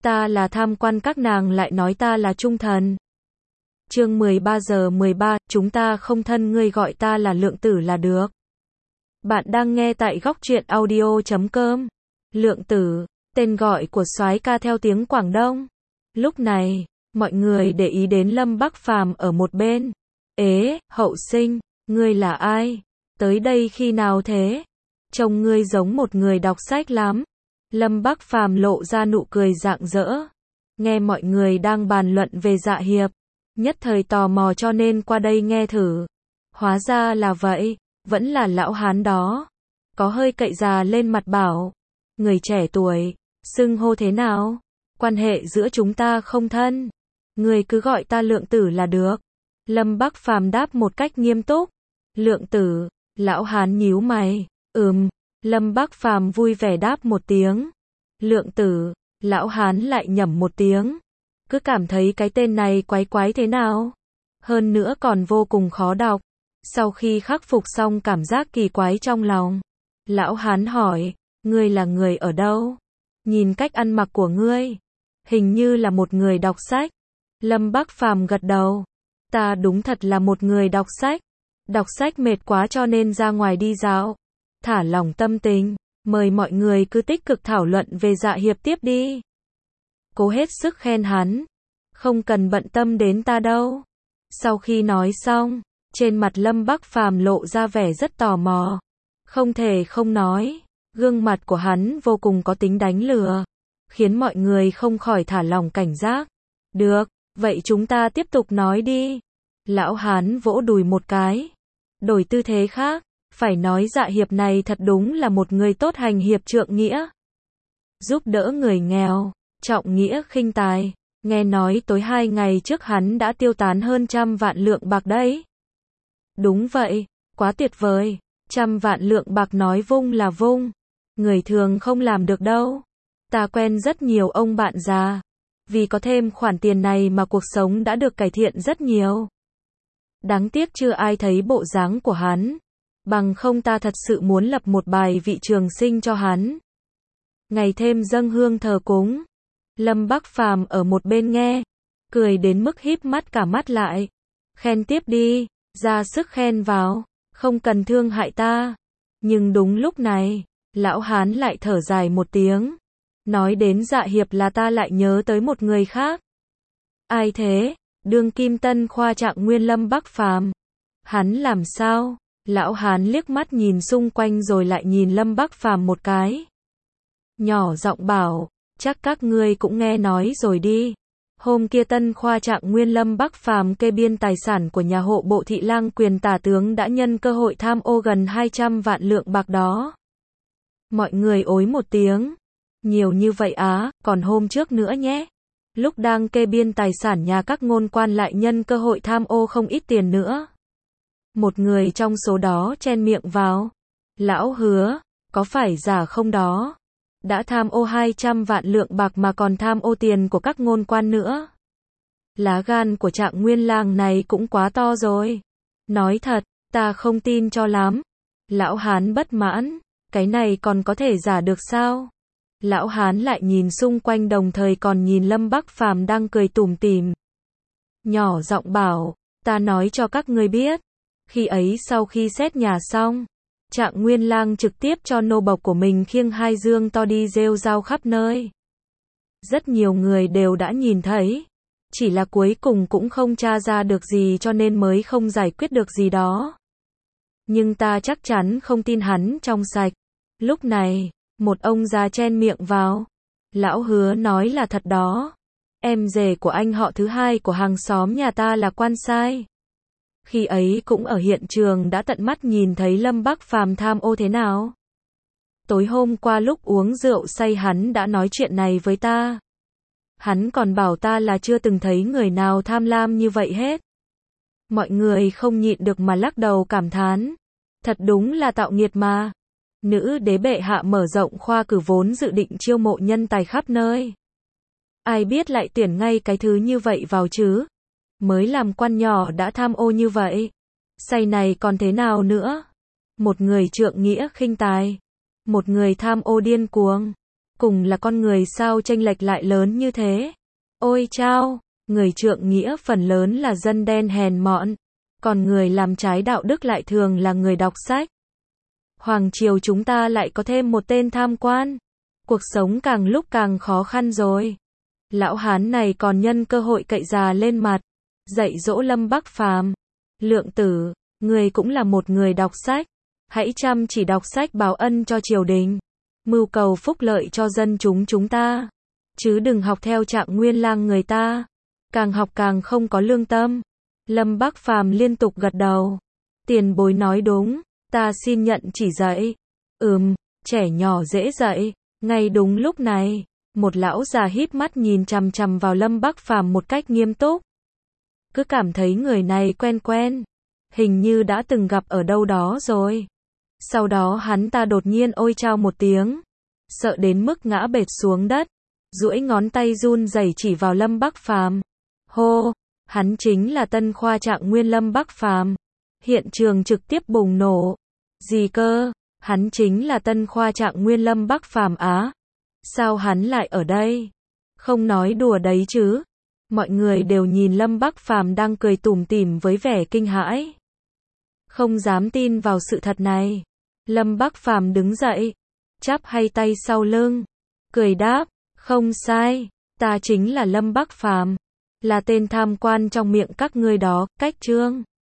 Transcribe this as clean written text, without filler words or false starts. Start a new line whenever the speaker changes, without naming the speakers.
Ta là tham quan các nàng lại nói ta là trung thần. Chương 13 giờ 13, chúng ta không thân ngươi gọi ta là Lượng Tử là được. Bạn đang nghe tại góc truyện audio.com. Lượng Tử, tên gọi của soái ca theo tiếng Quảng Đông. Lúc này, mọi người để ý đến Lâm Bắc Phàm ở một bên. Ế, hậu sinh, ngươi là ai? Tới đây khi nào thế? Trông ngươi giống một người đọc sách lắm. Lâm Bắc Phàm lộ ra nụ cười rạng rỡ. Nghe mọi người đang bàn luận về Dạ Hiệp, nhất thời tò mò cho nên qua đây nghe thử. Hóa ra là vậy, vẫn là lão hán đó. Có hơi cậy già lên mặt bảo, người trẻ tuổi, xưng hô thế nào? Quan hệ giữa chúng ta không thân. Người cứ gọi ta Lượng Tử là được. Lâm Bắc Phàm đáp một cách nghiêm túc. Lượng Tử, lão hán nhíu mày. Lâm Bắc Phàm vui vẻ đáp một tiếng. Lượng Tử, lão hán lại nhẩm một tiếng. Cứ cảm thấy cái tên này quái quái thế nào? Hơn nữa còn vô cùng khó đọc. Sau khi khắc phục xong cảm giác kỳ quái trong lòng, lão hán hỏi, ngươi là người ở đâu? Nhìn cách ăn mặc của ngươi, hình như là một người đọc sách. Lâm Bắc Phàm gật đầu. Ta đúng thật là một người đọc sách. Đọc sách mệt quá cho nên ra ngoài đi dạo. Thả lỏng tâm tình, mời mọi người cứ tích cực thảo luận về Dạ Hiệp tiếp đi. Cố hết sức khen hắn. Không cần bận tâm đến ta đâu. Sau khi nói xong, trên mặt Lâm Bắc Phàm lộ ra vẻ rất tò mò. Không thể không nói, gương mặt của hắn vô cùng có tính đánh lừa, khiến mọi người không khỏi thả lỏng cảnh giác. Được, vậy chúng ta tiếp tục nói đi. Lão hán vỗ đùi một cái. Đổi tư thế khác, phải nói Dạ Hiệp này thật đúng là một người tốt hành hiệp trượng nghĩa. Giúp đỡ người nghèo, trọng nghĩa khinh tài. Nghe nói tối 2 ngày trước hắn đã tiêu tán hơn 100 vạn lượng bạc đấy. Đúng vậy, quá tuyệt vời. 100 vạn lượng bạc nói vung là vung. Người thường không làm được đâu. Ta quen rất nhiều ông bạn già. Vì có thêm khoản tiền này mà cuộc sống đã được cải thiện rất nhiều. Đáng tiếc chưa ai thấy bộ dáng của hắn. Bằng không ta thật sự muốn lập một bài vị trường sinh cho hắn. Ngày thêm dâng hương thờ cúng. Lâm Bắc Phàm ở một bên nghe, cười đến mức híp mắt cả mắt lại. Khen tiếp đi, ra sức khen vào, không cần thương hại ta. Nhưng đúng lúc này, lão hán lại thở dài một tiếng. Nói đến Dạ Hiệp là ta lại nhớ tới một người khác. Ai thế? Đương kim tân khoa Trạng Nguyên Lâm Bắc Phàm. Hắn làm sao? Lão hán liếc mắt nhìn xung quanh rồi lại nhìn Lâm Bắc Phàm một cái. Nhỏ giọng bảo, chắc các ngươi cũng nghe nói rồi đi. Hôm kia tân khoa Trạng Nguyên Lâm Bắc Phàm kê biên tài sản của nhà hộ bộ thị lang quyền tả tướng đã nhân cơ hội tham ô gần 200 vạn lượng bạc đó. Mọi người ối một tiếng. Nhiều như vậy á, còn hôm trước nữa nhé. Lúc đang kê biên tài sản nhà các ngôn quan lại nhân cơ hội tham ô không ít tiền nữa. Một người trong số đó chen miệng vào. Lão Hứa, có phải giả không đó? Đã tham ô 200 vạn lượng bạc mà còn tham ô tiền của các ngôn quan nữa. Lá gan của Trạng Nguyên lang này cũng quá to rồi. Nói thật, ta không tin cho lắm. Lão hán bất mãn, cái này còn có thể giả được sao? Lão hán lại nhìn xung quanh đồng thời còn nhìn Lâm Bắc Phàm đang cười tủm tỉm. Nhỏ giọng bảo, ta nói cho các ngươi biết. Khi ấy sau khi xét nhà xong, Trạng Nguyên lang trực tiếp cho nô bộc của mình khiêng 2 dương to đi rêu rao khắp nơi. Rất nhiều người đều đã nhìn thấy. Chỉ là cuối cùng cũng không tra ra được gì cho nên mới không giải quyết được gì đó. Nhưng ta chắc chắn không tin hắn trong sạch. Lúc này, một ông già chen miệng vào. Lão Hứa nói là thật đó. Em rể của anh họ thứ hai của hàng xóm nhà ta là quan sai. Khi ấy cũng ở hiện trường đã tận mắt nhìn thấy Lâm Bắc Phàm tham ô thế nào. Tối hôm qua lúc uống rượu say hắn đã nói chuyện này với ta. Hắn còn bảo ta là chưa từng thấy người nào tham lam như vậy hết. Mọi người không nhịn được mà lắc đầu cảm thán. Thật đúng là tạo nghiệt mà. Nữ đế bệ hạ mở rộng khoa cử vốn dự định chiêu mộ nhân tài khắp nơi. Ai biết lại tuyển ngay cái thứ như vậy vào chứ. Mới làm quan nhỏ đã tham ô như vậy. Say này còn thế nào nữa? Một người trượng nghĩa khinh tài. Một người tham ô điên cuồng. Cùng là con người sao chênh lệch lại lớn như thế? Ôi chao, người trượng nghĩa phần lớn là dân đen hèn mọn, còn người làm trái đạo đức lại thường là người đọc sách. Hoàng triều chúng ta lại có thêm một tên tham quan. Cuộc sống càng lúc càng khó khăn rồi. Lão hán này còn nhân cơ hội cậy già lên mặt, dạy dỗ Lâm Bắc Phàm. Lượng tử, người cũng là một người đọc sách. Hãy chăm chỉ đọc sách báo ân cho triều đình, mưu cầu phúc lợi cho dân chúng ta. Chứ đừng học theo Trạng Nguyên Lang người ta. Càng học càng không có lương tâm. Lâm Bắc Phàm liên tục gật đầu. Tiền bối nói đúng, ta xin nhận chỉ dạy. Trẻ nhỏ dễ dạy. Ngay đúng lúc này, một lão già híp mắt nhìn chằm chằm vào Lâm Bắc Phàm một cách nghiêm túc. Cứ cảm thấy người này quen quen, hình như đã từng gặp ở đâu đó rồi. Sau đó hắn ta đột nhiên ôi chao một tiếng, sợ đến mức ngã bệt xuống đất, duỗi ngón tay run rẩy chỉ vào Lâm Bắc Phàm. Hô, hắn chính là Tân Khoa Trạng Nguyên Lâm Bắc Phàm. Hiện trường trực tiếp bùng nổ. Gì cơ? Hắn chính là Tân Khoa Trạng Nguyên Lâm Bắc Phàm á? Sao hắn lại ở đây? Không nói đùa đấy chứ? Mọi người đều nhìn Lâm Bắc Phàm đang cười tủm tỉm với vẻ kinh hãi. Không dám tin vào sự thật này. Lâm Bắc Phàm đứng dậy, chắp hai tay sau lưng, cười đáp, không sai, ta chính là Lâm Bắc Phàm, là tên tham quan trong miệng các ngươi đó, Cách Trương.